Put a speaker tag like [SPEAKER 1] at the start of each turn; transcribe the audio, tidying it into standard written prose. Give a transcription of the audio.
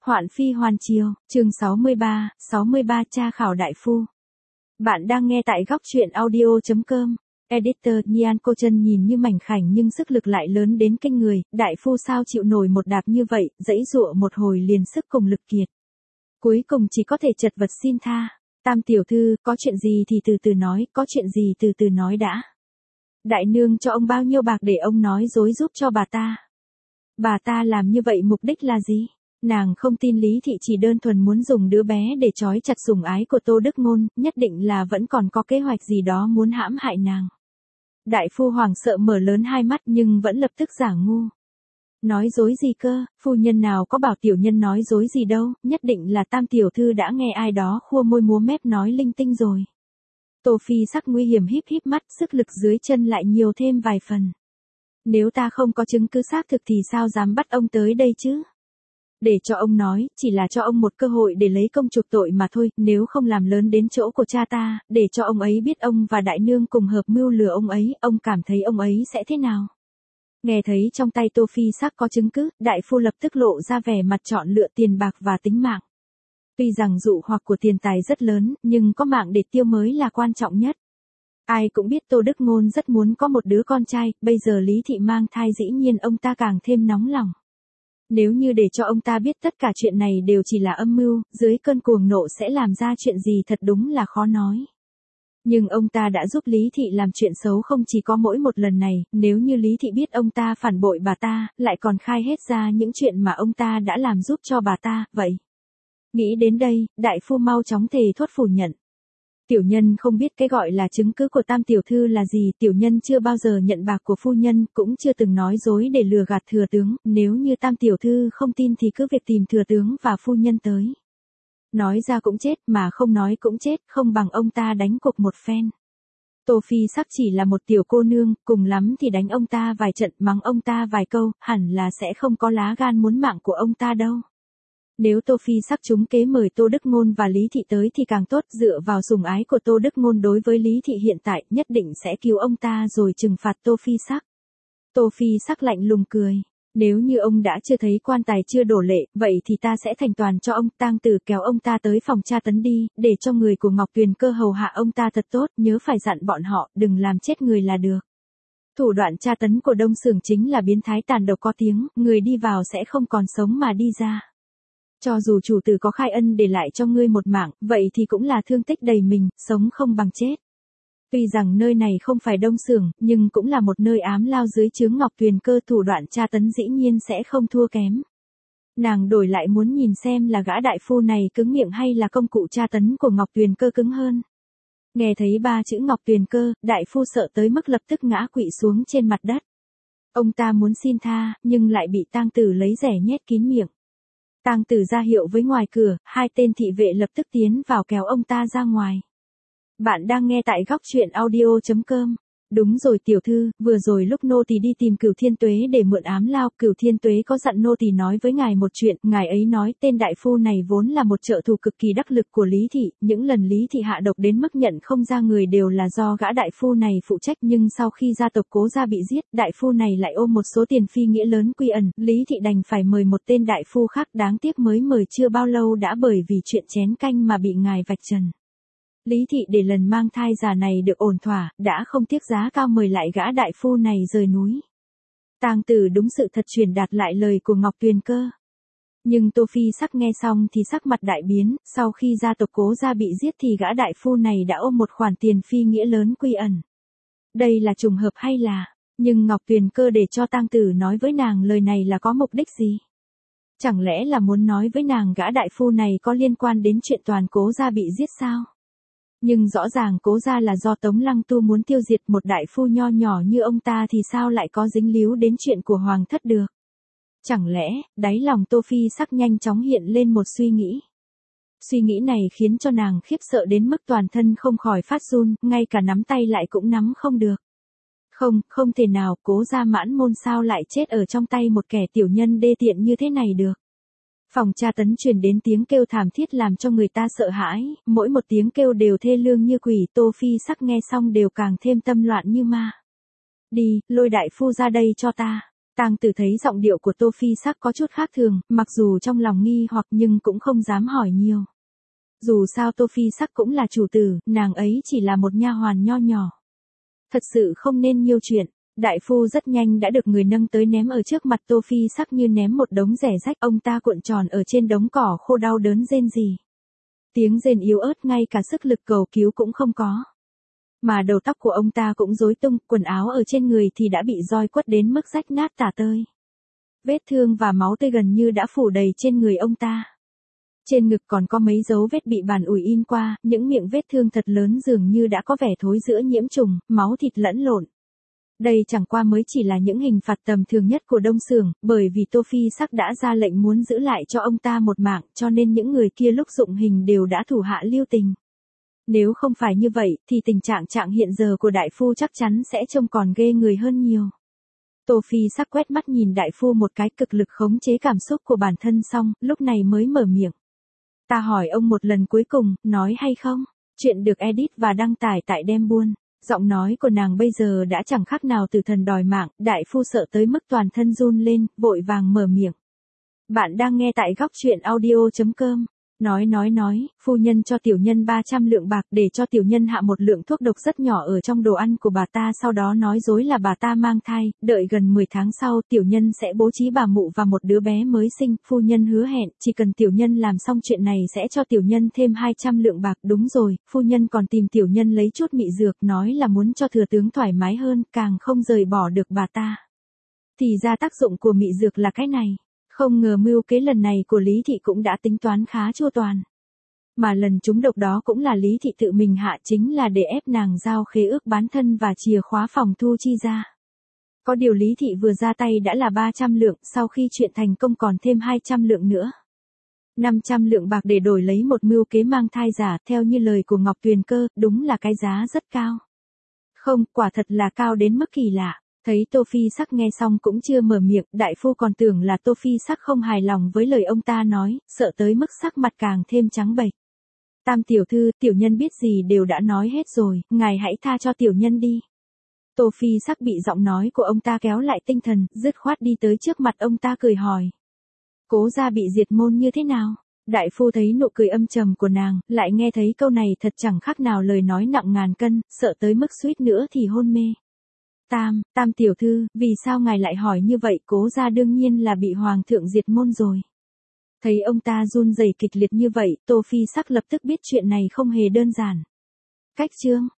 [SPEAKER 1] Hoạn phi hoàn triều, chương 63 tra khảo đại phu. Bạn đang nghe tại góc truyện audio.com. Editor Nhan Cô Chân nhìn như mảnh khảnh nhưng sức lực lại lớn đến kinh người, đại phu sao chịu nổi một đạp như vậy, giãy giụa một hồi liền sức cùng lực kiệt. Cuối cùng chỉ có thể chật vật xin tha. Tam tiểu thư, có chuyện gì thì từ từ nói, có chuyện gì từ từ nói đã. Đại nương cho ông bao nhiêu bạc để ông nói dối giúp cho bà ta? Bà ta làm như vậy mục đích là gì? Nàng không tin Lý Thị chỉ đơn thuần muốn dùng đứa bé để trói chặt sủng ái của Tô Đức Ngôn, nhất định là vẫn còn có kế hoạch gì đó muốn hãm hại nàng. Đại phu hoảng sợ mở lớn hai mắt nhưng vẫn lập tức giả ngu. Nói dối gì cơ, phu nhân nào có bảo tiểu nhân nói dối gì đâu, nhất định là Tam tiểu thư đã nghe ai đó khua môi múa mép nói linh tinh rồi. Tô Phi sắc nguy hiểm híp híp mắt, sức lực dưới chân lại nhiều thêm vài phần. Nếu ta không có chứng cứ xác thực thì sao dám bắt ông tới đây chứ? Để cho ông nói, chỉ là cho ông một cơ hội để lấy công chuộc tội mà thôi, nếu không làm lớn đến chỗ của cha ta, để cho ông ấy biết ông và đại nương cùng hợp mưu lừa ông ấy, ông cảm thấy ông ấy sẽ thế nào? Nghe thấy trong tay Tô Phi sắc có chứng cứ, đại phu lập tức lộ ra vẻ mặt chọn lựa tiền bạc và tính mạng. Tuy rằng dụ hoặc của tiền tài rất lớn, nhưng có mạng để tiêu mới là quan trọng nhất. Ai cũng biết Tô Đức Ngôn rất muốn có một đứa con trai, bây giờ Lý Thị mang thai dĩ nhiên ông ta càng thêm nóng lòng. Nếu như để cho ông ta biết tất cả chuyện này đều chỉ là âm mưu, dưới cơn cuồng nộ sẽ làm ra chuyện gì thật đúng là khó nói. Nhưng ông ta đã giúp Lý Thị làm chuyện xấu không chỉ có mỗi một lần này, nếu như Lý Thị biết ông ta phản bội bà ta, lại còn khai hết ra những chuyện mà ông ta đã làm giúp cho bà ta, vậy. Nghĩ đến đây, đại phu mau chóng thề thốt phủ nhận. Tiểu nhân không biết cái gọi là chứng cứ của Tam tiểu thư là gì, tiểu nhân chưa bao giờ nhận bạc của phu nhân, cũng chưa từng nói dối để lừa gạt thừa tướng, nếu như Tam tiểu thư không tin thì cứ việc tìm thừa tướng và phu nhân tới. Nói ra cũng chết, mà không nói cũng chết, không bằng ông ta đánh cuộc một phen. Tô Phi sắc chỉ là một tiểu cô nương, cùng lắm thì đánh ông ta vài trận, mắng ông ta vài câu, hẳn là sẽ không có lá gan muốn mạng của ông ta đâu. Nếu Tô Phi sắc trúng kế mời Tô Đức Ngôn và Lý Thị tới thì càng tốt, dựa vào sủng ái của Tô Đức Ngôn đối với Lý Thị hiện tại, nhất định sẽ cứu ông ta rồi trừng phạt Tô Phi sắc. Tô Phi sắc lạnh lùng cười. Nếu như ông đã chưa thấy quan tài chưa đổ lệ, vậy thì ta sẽ thành toàn cho ông. Tang Tử kéo ông ta tới phòng tra tấn đi, để cho người của Ngọc Tuyền Cơ hầu hạ ông ta thật tốt, nhớ phải dặn bọn họ, đừng làm chết người là được. Thủ đoạn tra tấn của Đông Sưởng chính là biến thái tàn độc có tiếng, người đi vào sẽ không còn sống mà đi ra. Cho dù chủ tử có khai ân để lại cho ngươi một mạng, vậy thì cũng là thương tích đầy mình, sống không bằng chết. Tuy rằng nơi này không phải Đông Sưởng, nhưng cũng là một nơi ám lao dưới trướng Ngọc Tuyền Cơ, thủ đoạn tra tấn dĩ nhiên sẽ không thua kém. Nàng đổi lại muốn nhìn xem là gã đại phu này cứng miệng hay là công cụ tra tấn của Ngọc Tuyền Cơ cứng hơn. Nghe thấy ba chữ Ngọc Tuyền Cơ, đại phu sợ tới mức lập tức ngã quỵ xuống trên mặt đất. Ông ta muốn xin tha, nhưng lại bị Tang Tử lấy rẻ nhét kín miệng. Tang Tử ra hiệu với ngoài cửa, hai tên thị vệ lập tức tiến vào kéo ông ta ra ngoài. Bạn đang nghe tại góc truyện audio.com. Đúng rồi tiểu thư, vừa rồi lúc nô tỳ đi tìm Cửu Thiên Tuế để mượn ám lao, Cửu Thiên Tuế có dặn nô tỳ nói với ngài một chuyện, ngài ấy nói tên đại phu này vốn là một trợ thủ cực kỳ đắc lực của Lý Thị, những lần Lý Thị hạ độc đến mức nhận không ra người đều là do gã đại phu này phụ trách, nhưng sau khi gia tộc Cố gia bị giết, đại phu này lại ôm một số tiền phi nghĩa lớn quy ẩn, Lý Thị đành phải mời một tên đại phu khác, đáng tiếc mới mời chưa bao lâu đã bởi vì chuyện chén canh mà bị ngài vạch trần. Lý Thị để lần mang thai già này được ổn thỏa, đã không tiếc giá cao mời lại gã đại phu này rời núi. Tang Tử đúng sự thật truyền đạt lại lời của Ngọc Tuyền Cơ. Nhưng Tô Phi sắc nghe xong thì sắc mặt đại biến, sau khi gia tộc Cố gia bị giết thì gã đại phu này đã ôm một khoản tiền phi nghĩa lớn quy ẩn. Đây là trùng hợp hay là, nhưng Ngọc Tuyền Cơ để cho Tang Tử nói với nàng lời này là có mục đích gì? Chẳng lẽ là muốn nói với nàng gã đại phu này có liên quan đến chuyện toàn Cố gia bị giết sao? Nhưng rõ ràng Cố gia là do Tống Lăng Tu muốn tiêu diệt, một đại phu nho nhỏ như ông ta thì sao lại có dính líu đến chuyện của hoàng thất được? Chẳng lẽ, đáy lòng Tô Phi sắc nhanh chóng hiện lên một suy nghĩ. Suy nghĩ này khiến cho nàng khiếp sợ đến mức toàn thân không khỏi phát run, ngay cả nắm tay lại cũng nắm không được. Không thể nào, Cố gia mãn môn sao lại chết ở trong tay một kẻ tiểu nhân đê tiện như thế này được. Phòng tra tấn truyền đến tiếng kêu thảm thiết làm cho người ta sợ hãi, mỗi một tiếng kêu đều thê lương như quỷ, Tô Phi sắc nghe xong đều càng thêm tâm loạn như ma. Đi, lôi đại phu ra đây cho ta. Tang Tử thấy giọng điệu của Tô Phi Sắc có chút khác thường, mặc dù trong lòng nghi hoặc nhưng cũng không dám hỏi nhiều. Dù sao Tô Phi Sắc cũng là chủ tử, nàng ấy chỉ là một nha hoàn nho nhỏ. Thật sự không nên nhiều chuyện. Đại phu rất nhanh đã được người nâng tới ném ở trước mặt Tô Phi Sắc như ném một đống rẻ rách, ông ta cuộn tròn ở trên đống cỏ khô đau đớn rên rỉ. Tiếng rên yếu ớt ngay cả sức lực cầu cứu cũng không có. Mà đầu tóc của ông ta cũng rối tung, quần áo ở trên người thì đã bị roi quất đến mức rách nát tả tơi. Vết thương và máu tươi gần như đã phủ đầy trên người ông ta. Trên ngực còn có mấy dấu vết bị bàn ủi in qua, những miệng vết thương thật lớn dường như đã có vẻ thối rữa nhiễm trùng, máu thịt lẫn lộn. Đây chẳng qua mới chỉ là những hình phạt tầm thường nhất của Đông Xưởng, bởi vì Tô Phi Sắc đã ra lệnh muốn giữ lại cho ông ta một mạng, cho nên những người kia lúc dụng hình đều đã thủ hạ lưu tình. Nếu không phải như vậy, thì tình trạng hiện giờ của đại phu chắc chắn sẽ trông còn ghê người hơn nhiều. Tô Phi Sắc quét mắt nhìn đại phu một cái, cực lực khống chế cảm xúc của bản thân xong, lúc này mới mở miệng. Ta hỏi ông một lần cuối cùng, nói hay không? Chuyện được edit và đăng tải tại Đem Buôn. Giọng nói của nàng bây giờ đã chẳng khác nào từ thần đòi mạng, đại phu sợ tới mức toàn thân run lên, vội vàng mở miệng. Bạn đang nghe tại góc truyện audio.com. Nói, phu nhân cho tiểu nhân 300 lượng bạc để cho tiểu nhân hạ một lượng thuốc độc rất nhỏ ở trong đồ ăn của bà ta, sau đó nói dối là bà ta mang thai, đợi gần 10 tháng sau tiểu nhân sẽ bố trí bà mụ và một đứa bé mới sinh, phu nhân hứa hẹn, chỉ cần tiểu nhân làm xong chuyện này sẽ cho tiểu nhân thêm 200 lượng bạc, đúng rồi, phu nhân còn tìm tiểu nhân lấy chút mị dược, nói là muốn cho thừa tướng thoải mái hơn, càng không rời bỏ được bà ta. Thì ra tác dụng của mị dược là cái này. Không ngờ mưu kế lần này của Lý Thị cũng đã tính toán khá chu toàn. Mà lần trúng độc đó cũng là Lý Thị tự mình hạ, chính là để ép nàng giao khế ước bán thân và chìa khóa phòng thu chi ra. Có điều Lý Thị vừa ra tay đã là 300 lượng, sau khi chuyện thành công còn thêm 200 lượng nữa. 500 lượng bạc để đổi lấy một mưu kế mang thai giả, theo như lời của Ngọc Tuyền Cơ, đúng là cái giá rất cao. Không, quả thật là cao đến mức kỳ lạ. Thấy Tô Phi Sắc nghe xong cũng chưa mở miệng, đại phu còn tưởng là Tô Phi Sắc không hài lòng với lời ông ta nói, sợ tới mức sắc mặt càng thêm trắng bệch. Tam tiểu thư, tiểu nhân biết gì đều đã nói hết rồi, ngài hãy tha cho tiểu nhân đi. Tô Phi Sắc bị giọng nói của ông ta kéo lại tinh thần, dứt khoát đi tới trước mặt ông ta cười hỏi. Cố gia bị diệt môn như thế nào? Đại phu thấy nụ cười âm trầm của nàng, lại nghe thấy câu này thật chẳng khác nào lời nói nặng ngàn cân, sợ tới mức suýt nữa thì hôn mê. Tam tiểu thư, vì sao ngài lại hỏi như vậy? Cố gia đương nhiên là bị hoàng thượng diệt môn rồi. Thấy ông ta run rẩy kịch liệt như vậy, Tô Phi Sắc lập tức biết chuyện này không hề đơn giản. Cách chương,